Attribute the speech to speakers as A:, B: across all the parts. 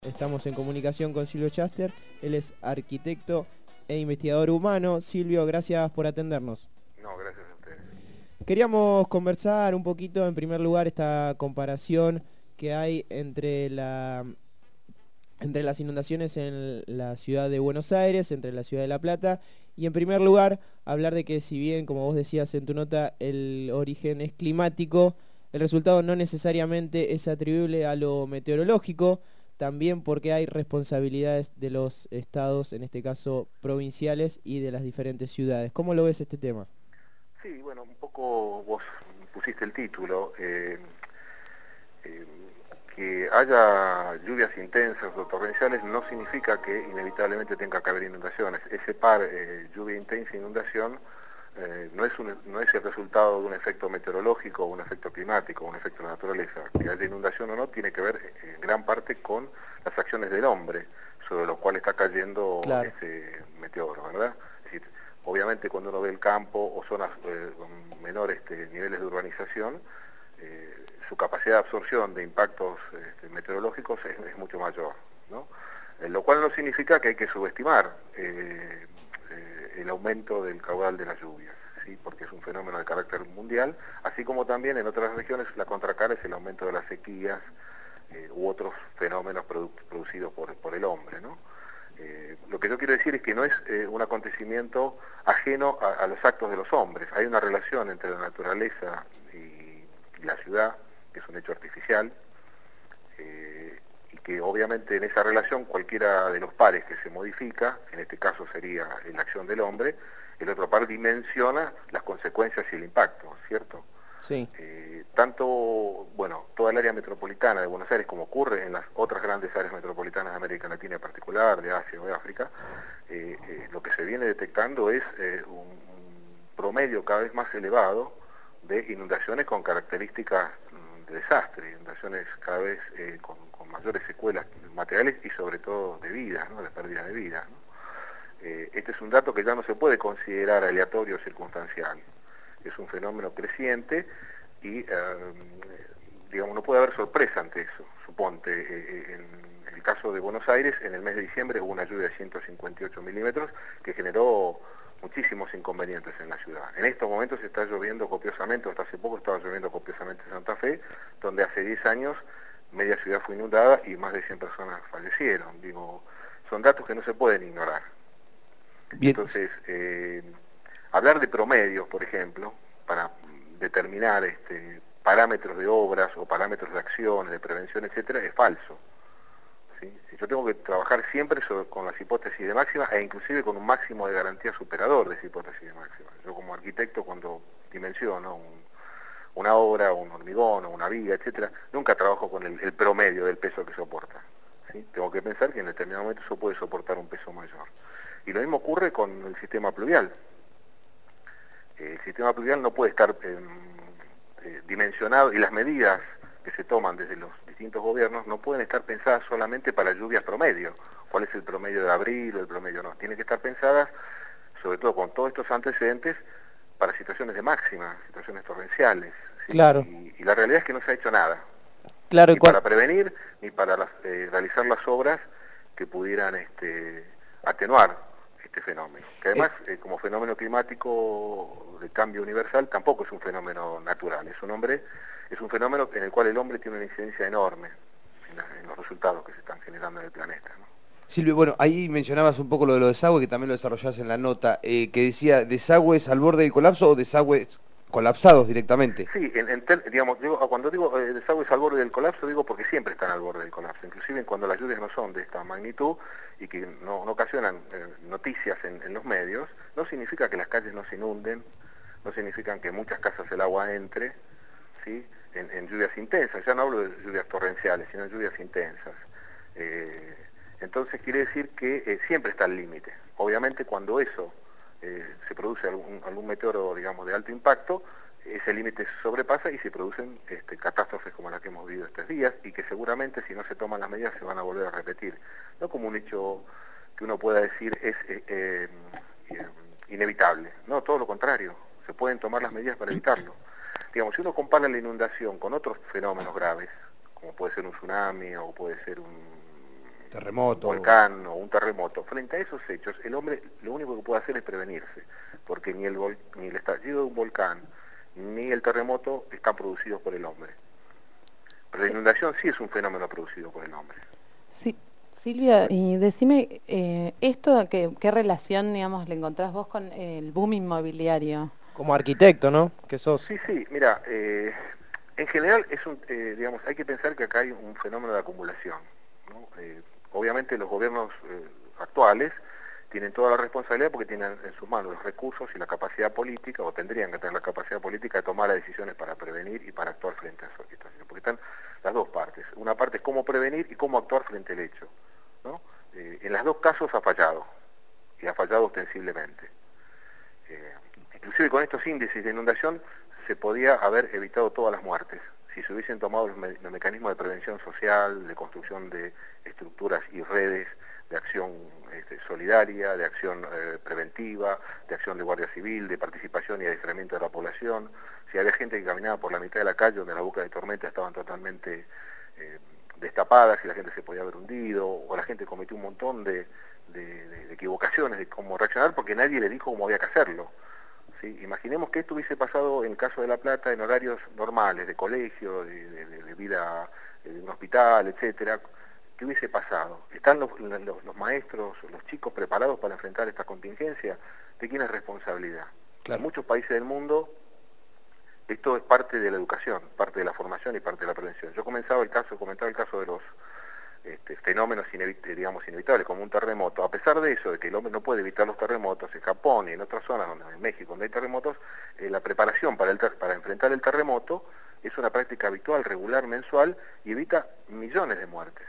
A: Estamos en comunicación con Silvio Schaster, él es arquitecto e investigador humano. Silvio, gracias por atendernos.
B: No, gracias a ustedes.
A: Queríamos conversar un poquito, en primer lugar, esta comparación que hay entre las inundaciones en la ciudad de Buenos Aires, entre la ciudad de La Plata, y en primer lugar, hablar de que si bien, como vos decías en tu nota, el origen es climático, el resultado no necesariamente es atribuible a lo meteorológico, también porque hay responsabilidades de los estados, en este caso provinciales, y de las diferentes ciudades. ¿Cómo lo ves este tema?
B: Sí, bueno, un poco vos pusiste el título. Eh, que haya lluvias intensas o torrenciales no significa que inevitablemente tenga que haber inundaciones. Ese par, lluvia intensa e inundación, no es el resultado de un efecto meteorológico o un efecto climático, un efecto de la naturaleza. Que haya inundación o no tiene que ver en gran parte con las acciones del hombre, sobre lo cual está cayendo
A: Claro.
B: ese meteoro, ¿verdad? Es decir, obviamente cuando uno ve el campo o zonas con menores niveles de urbanización, su capacidad de absorción de impactos meteorológicos es mucho mayor, ¿no? Lo cual no significa que hay que subestimar el aumento del caudal de las lluvias, ¿sí? Porque es un fenómeno de carácter mundial, así como también en otras regiones la contracara es el aumento de las sequías u otros fenómenos producidos por el hombre, ¿no? Lo que yo quiero decir es que no es un acontecimiento ajeno a los actos de los hombres. Hay una relación entre la naturaleza y la ciudad, que es un hecho artificial, y que obviamente en esa relación cualquiera de los pares que se modifica, en este caso sería la acción del hombre, el otro par dimensiona las consecuencias y el impacto, ¿cierto?
A: Sí.
B: Bueno, toda el área metropolitana de Buenos Aires, como ocurre en las otras grandes áreas metropolitanas de América Latina en particular, de Asia o de África, lo que se viene detectando es un promedio cada vez más elevado de inundaciones con características de desastre, inundaciones cada vez con mayores secuelas materiales y sobre todo de vidas, ¿no? De pérdida de vidas, ¿no? Este es un dato que ya no se puede considerar aleatorio o circunstancial. Es un fenómeno creciente y, digamos, no puede haber sorpresa ante eso. Suponte, en el caso de Buenos Aires, en el mes de diciembre hubo una lluvia de 158 milímetros que generó muchísimos inconvenientes en la ciudad. En estos momentos está lloviendo copiosamente, hasta hace poco estaba lloviendo copiosamente en Santa Fe, donde hace 10 años media ciudad fue inundada y más de 100 personas fallecieron. Digo, son datos que no se pueden ignorar.
A: Bien.
B: Entonces, hablar de promedios, por ejemplo, para determinar parámetros de obras o parámetros de acciones, de prevención, etcétera, es falso. ¿Sí? Yo tengo que trabajar siempre con las hipótesis de máxima e inclusive con un máximo de garantía superador de esa hipótesis de máxima. Yo como arquitecto cuando dimensiono una obra, un hormigón o una viga, etcétera, nunca trabajo con el promedio del peso que soporta. ¿Sí? Tengo que pensar que en determinado momento eso puede soportar un peso mayor. Y lo mismo ocurre con el sistema pluvial. El sistema pluvial no puede estar dimensionado y las medidas que se toman desde los distintos gobiernos no pueden estar pensadas solamente para lluvias promedio. ¿Cuál es el promedio de abril o el promedio no? Tienen que estar pensadas, sobre todo con todos estos antecedentes, para situaciones de máxima, situaciones torrenciales. ¿Sí?
A: Claro.
B: Y la realidad es que no se ha hecho nada.
A: Claro,
B: Ni para prevenir, ni para realizar las obras que pudieran atenuar este fenómeno. Que además, como fenómeno climático de cambio universal, tampoco es un fenómeno natural, es un fenómeno en el cual el hombre tiene una incidencia enorme en los resultados que se están generando en el planeta, ¿no?
C: Silvio, bueno, ahí mencionabas un poco lo de los desagües, que también lo desarrollás en la nota, que decía desagües al borde del colapso o desagües colapsados directamente.
B: Sí, digamos, cuando digo desagües al borde del colapso, digo porque siempre están al borde del colapso, inclusive cuando las lluvias no son de esta magnitud y que no ocasionan noticias en los medios, no significa que las calles no se inunden, no significan que en muchas casas el agua entre, ¿sí? En lluvias intensas, ya no hablo de lluvias torrenciales, sino de lluvias intensas. Entonces quiere decir que siempre está el límite. Obviamente cuando eso se produce algún meteoro, digamos, de alto impacto, ese límite se sobrepasa y se producen catástrofes como las que hemos vivido estos días y que seguramente si no se toman las medidas se van a volver a repetir. No como un hecho que uno pueda decir es inevitable, no, todo lo contrario, se pueden tomar las medidas para evitarlo. Digamos, si uno compara la inundación con otros fenómenos graves, como puede ser un tsunami o puede ser
C: terremoto,
B: un volcán o un terremoto. Frente a esos hechos, el hombre lo único que puede hacer es prevenirse, porque ni el estallido de un volcán ni el terremoto están producidos por el hombre. Pero la inundación sí es un fenómeno producido por el hombre.
D: Sí, Silvia, y decime, esto, ¿qué relación, digamos, le encontrás vos con el boom inmobiliario?
A: Como arquitecto, ¿no? Que sos.
B: Sí, mira, en general digamos, hay que pensar que acá hay un fenómeno de acumulación, ¿no? Obviamente los gobiernos actuales tienen toda la responsabilidad porque tienen en sus manos los recursos y la capacidad política, o tendrían que tener la capacidad política de tomar las decisiones para prevenir y para actuar frente a esa situación, porque están las dos partes. Una parte es cómo prevenir y cómo actuar frente al hecho, ¿no? En los dos casos ha fallado, y ha fallado ostensiblemente. Inclusive con estos índices de inundación se podía haber evitado todas las muertes si se hubiesen tomado los mecanismos de prevención social, de construcción de estructuras y redes, de acción solidaria, de acción preventiva, de acción de Guardia Civil, de participación y adiestramiento de la población. Si había gente que caminaba por la mitad de la calle donde las bocas de tormenta estaban totalmente destapadas y la gente se podía haber hundido, o la gente cometió un montón de equivocaciones de cómo reaccionar porque nadie le dijo cómo había que hacerlo. ¿Sí? Imaginemos que esto hubiese pasado en el caso de La Plata en horarios normales, de colegio, de vida, de un hospital, etcétera. ¿Qué hubiese pasado? ¿Están los maestros, los chicos preparados para enfrentar esta contingencia? ¿De quién es responsabilidad?
C: Claro.
B: En muchos países del mundo esto es parte de la educación, parte de la formación y parte de la prevención. Yo comentaba el caso de los fenómenos inevitables, como un terremoto. A pesar de eso, de que el hombre no puede evitar los terremotos, en Japón y en otras zonas, en México, donde hay terremotos, la preparación para enfrentar el terremoto es una práctica habitual, regular, mensual, y evita millones de muertes.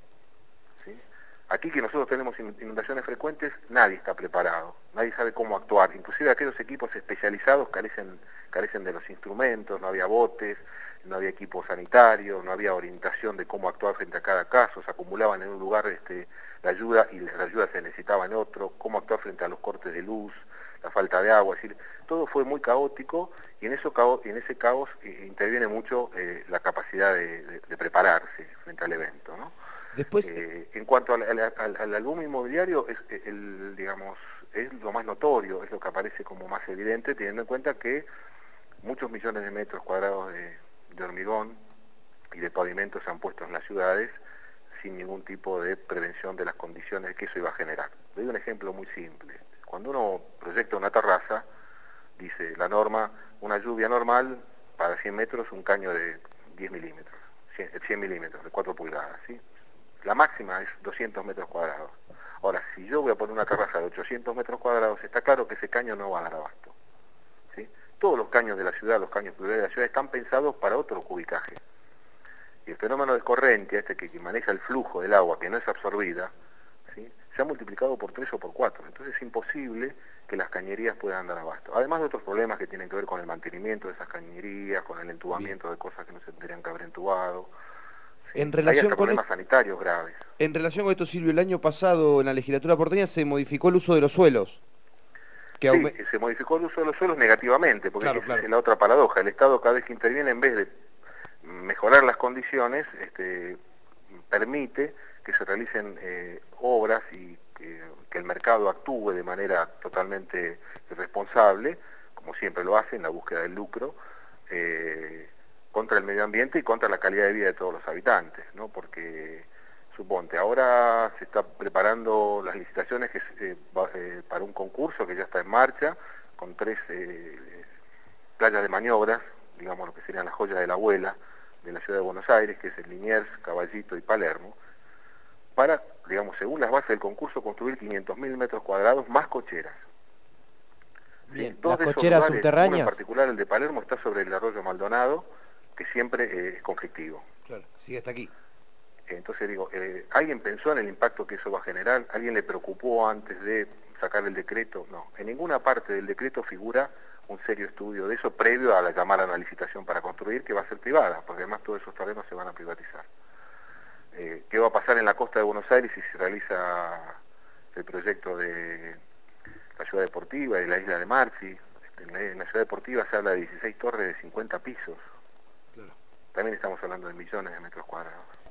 B: ¿Sí? Aquí que nosotros tenemos inundaciones frecuentes, nadie está preparado, nadie sabe cómo actuar. Inclusive aquellos equipos especializados carecen de los instrumentos, no había botes, no había equipo sanitario, no había orientación de cómo actuar frente a cada caso, se acumulaban en un lugar la ayuda y la ayuda se necesitaba en otro, cómo actuar frente a los cortes de luz, la falta de agua, es decir, todo fue muy caótico y en ese caos interviene mucho la capacidad de prepararse frente al evento, ¿no?
C: Después,
B: en cuanto al boom inmobiliario, digamos, es lo más notorio, es lo que aparece como más evidente, teniendo en cuenta que muchos millones de metros cuadrados de hormigón y de pavimentos se han puesto en las ciudades sin ningún tipo de prevención de las condiciones que eso iba a generar. Doy un ejemplo muy simple. Cuando uno proyecta una terraza, dice la norma, una lluvia normal para 100 metros, un caño de 10 milímetros, 100 milímetros, de 4 pulgadas, ¿sí? La máxima es 200 metros cuadrados. Ahora, si yo voy a poner una terraza de 800 metros cuadrados, está claro que ese caño no va a dar abasto. ¿Sí? Todos los caños de la ciudad, los caños pluviales de la ciudad, están pensados para otro cubicaje. Y el fenómeno de corriente, que maneja el flujo del agua, que no es absorbida, ¿sí? Se ha multiplicado por 3 o por 4. Entonces es imposible que las cañerías puedan dar abasto. Además de otros problemas que tienen que ver con el mantenimiento de esas cañerías, con el entubamiento de cosas que no se tendrían que haber entubado. ¿Sí?
C: En relación
B: Hay hasta
C: con
B: problemas sanitarios graves.
C: En relación con esto, Silvio, el año pasado en la legislatura porteña se modificó el uso de los suelos.
B: Sí, se modificó el uso de los suelos negativamente, porque
C: Claro,
B: esa
C: claro.
B: es la otra paradoja. El Estado cada vez que interviene, en vez de mejorar las condiciones, permite que se realicen obras y que el mercado actúe de manera totalmente irresponsable, como siempre lo hace, en la búsqueda del lucro, contra el medio ambiente y contra la calidad de vida de todos los habitantes, ¿no? Porque, suponte, ahora se está preparando las licitaciones para un concurso que ya está en marcha, con 3 playas de maniobras, digamos lo que serían las joyas de la abuela de la ciudad de Buenos Aires, que es el Liniers, Caballito y Palermo, para, digamos, según las bases del concurso, construir 500.000 metros cuadrados más cocheras.
A: Bien,
B: Dos
A: las
B: de esos
A: cocheras
B: lugares, uno en
A: subterráneas.
B: particular, el de Palermo, está sobre el arroyo Maldonado, que siempre es conflictivo.
C: Claro, sigue hasta aquí.
B: Entonces digo, ¿alguien pensó en el impacto que eso va a generar? ¿Alguien le preocupó antes de sacar el decreto? No, en ninguna parte del decreto figura un serio estudio de eso previo a la llamada a una licitación para construir, que va a ser privada, porque además todos esos terrenos se van a privatizar. ¿Qué va a pasar en la costa de Buenos Aires si se realiza el proyecto de la ciudad deportiva y la isla de Marchi? En la ciudad deportiva se habla de 16 torres de 50 pisos.
C: Claro.
B: También estamos hablando de millones de metros cuadrados.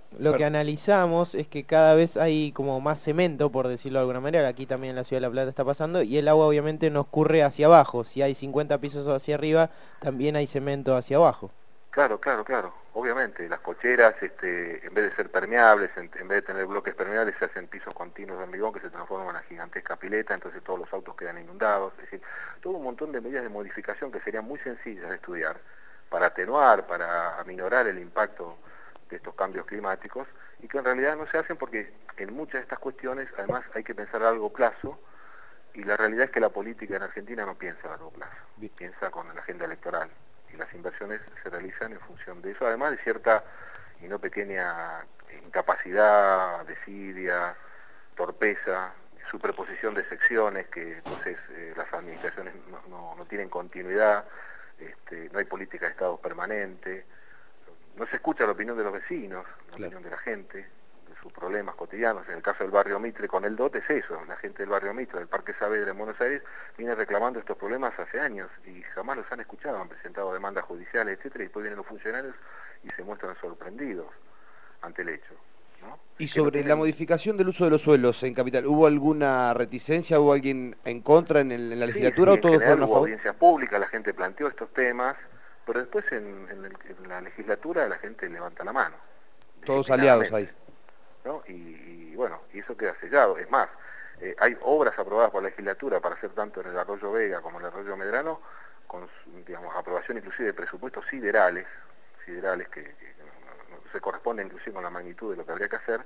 A: Lo que analizamos es que cada vez hay como más cemento, por decirlo de alguna manera, aquí también en la Ciudad de La Plata está pasando, y el agua obviamente no escurre hacia abajo. Si hay 50 pisos hacia arriba, también hay cemento hacia abajo.
B: Claro, claro, claro. Obviamente, las cocheras, en vez de ser permeables, en vez de tener bloques permeables, se hacen pisos continuos de hormigón que se transforman en una gigantesca pileta, entonces todos los autos quedan inundados. Es decir, todo un montón de medidas de modificación que serían muy sencillas de estudiar para atenuar, para aminorar el impacto de estos cambios climáticos, y que en realidad no se hacen porque en muchas de estas cuestiones, además, hay que pensar a largo plazo, y la realidad es que la política en Argentina no piensa a largo plazo, piensa con la agenda electoral. Y las inversiones se realizan en función de eso, además de cierta y no pequeña incapacidad, desidia, torpeza, superposición de secciones, que entonces las administraciones no tienen continuidad, no hay política de Estado permanente, no se escucha la opinión de los vecinos, la opinión de la gente, de sus problemas cotidianos. En el caso del barrio Mitre con el DOT es eso, la gente del barrio Mitre, del Parque Saavedra en Buenos Aires, viene reclamando estos problemas hace años y jamás los han escuchado, han presentado demandas judiciales, etcétera, y después vienen los funcionarios y se muestran sorprendidos ante el hecho, ¿no?
C: Y sobre la modificación del uso de los suelos en Capital, ¿hubo alguna reticencia? ¿Hubo alguien en contra en la legislatura,
B: sí,
C: o todos fueron a
B: hubo
C: favor?
B: audiencias públicas, la gente planteó estos temas, pero después en la legislatura la gente levanta la mano.
C: Todos aliados ahí.
B: ¿No? Y bueno, y eso queda sellado. Es más, hay obras aprobadas por la legislatura para hacer tanto en el Arroyo Vega como en el Arroyo Medrano, con, digamos, aprobación inclusive de presupuestos siderales que no se corresponden inclusive con la magnitud de lo que habría que hacer,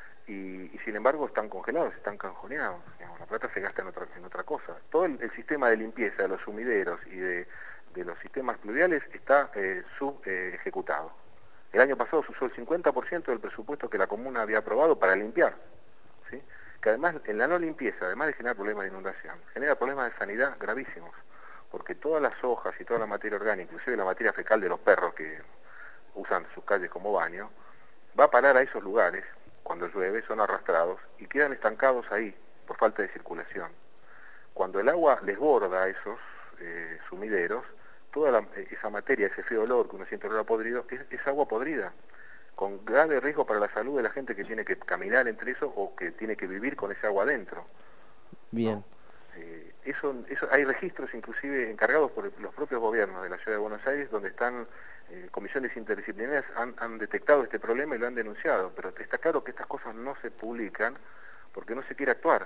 B: y sin embargo están congelados, están canjoneados. Digamos, la plata se gasta en otra cosa. Todo el sistema de limpieza de los sumideros y de los sistemas pluviales está subejecutado. El año pasado se usó el 50% del presupuesto que la comuna había aprobado para limpiar, ¿sí? Que además en la no limpieza, además de generar problemas de inundación, genera problemas de sanidad gravísimos, porque todas las hojas y toda la materia orgánica, inclusive la materia fecal de los perros que usan sus calles como baño, va a parar a esos lugares cuando llueve, son arrastrados y quedan estancados ahí por falta de circulación. Cuando el agua desborda esos sumideros, toda esa materia, ese feo olor que uno siente olor a podrido, es agua podrida, con grave riesgo para la salud de la gente que tiene que caminar entre eso o que tiene que vivir con ese agua adentro.
A: Bien.
B: ¿No? Eso hay registros inclusive encargados por los propios gobiernos de la Ciudad de Buenos Aires, donde están comisiones interdisciplinarias, han detectado este problema y lo han denunciado, pero está claro que estas cosas no se publican porque no se quiere actuar.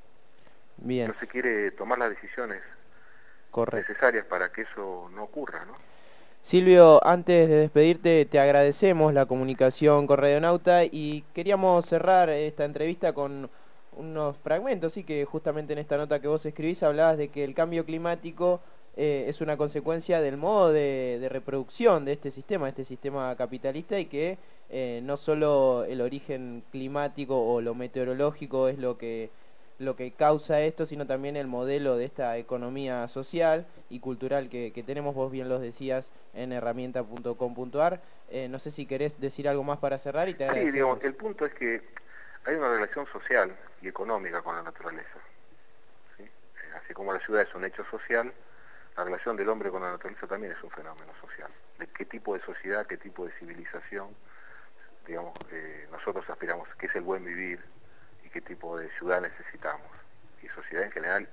A: Bien.
B: No se quiere tomar las decisiones necesarias para que eso no ocurra, ¿no?
A: Silvio, antes de despedirte, te agradecemos la comunicación con Radionauta y queríamos cerrar esta entrevista con unos fragmentos, sí, que justamente en esta nota que vos escribís hablabas de que el cambio climático es una consecuencia del modo de reproducción de este sistema capitalista, y que no solo el origen climático o lo meteorológico es lo que causa esto, sino también el modelo de esta economía social y cultural que tenemos. Vos bien los decías en herramienta.com.ar. No sé si querés decir algo más para cerrar y te agradecemos.
B: Sí, digamos, el punto es que hay una relación social y económica con la naturaleza, ¿sí? Así como la ciudad es un hecho social, la relación del hombre con la naturaleza también es un fenómeno social. ¿De qué tipo de sociedad, qué tipo de civilización, digamos, nosotros aspiramos, qué es el buen vivir, qué tipo de ciudad necesitamos? Y sociedad en general,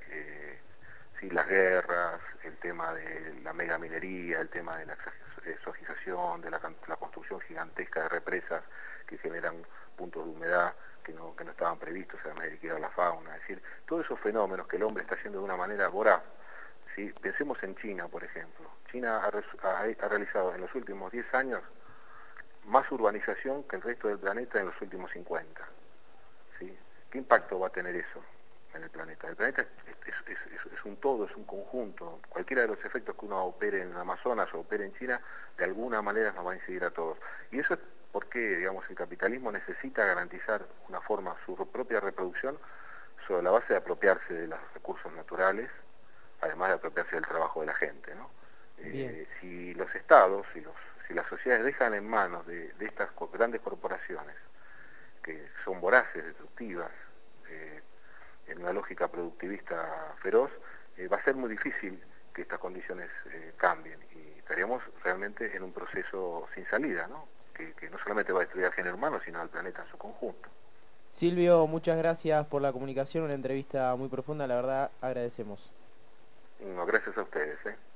B: sí, las guerras, el tema de la megaminería, el tema de la exogización, de la construcción gigantesca de represas que generan puntos de humedad que no estaban previstos, además de liquidar la fauna. Es decir, todos esos fenómenos que el hombre está haciendo de una manera voraz, ¿sí? Pensemos en China, por ejemplo. China ha realizado en los últimos 10 años más urbanización que el resto del planeta en los últimos 50. ¿Sí? ¿Qué impacto va a tener eso en el planeta? El planeta es un todo, es un conjunto. Cualquiera de los efectos que uno opere en Amazonas o opere en China, de alguna manera nos va a incidir a todos. Y eso es porque, digamos, el capitalismo necesita garantizar una forma, su propia reproducción, sobre la base de apropiarse de los recursos naturales, además de apropiarse del trabajo de la gente, ¿no? Si los estados, si las sociedades dejan en manos de estas grandes corporaciones, que son voraces, destructivas, en una lógica productivista feroz, va a ser muy difícil que estas condiciones cambien y estaríamos realmente en un proceso sin salida, ¿no? que no solamente va a destruir al género humano, sino al planeta en su conjunto.
A: Silvio, muchas gracias por la comunicación, una entrevista muy profunda, la verdad agradecemos.
B: No, gracias a ustedes.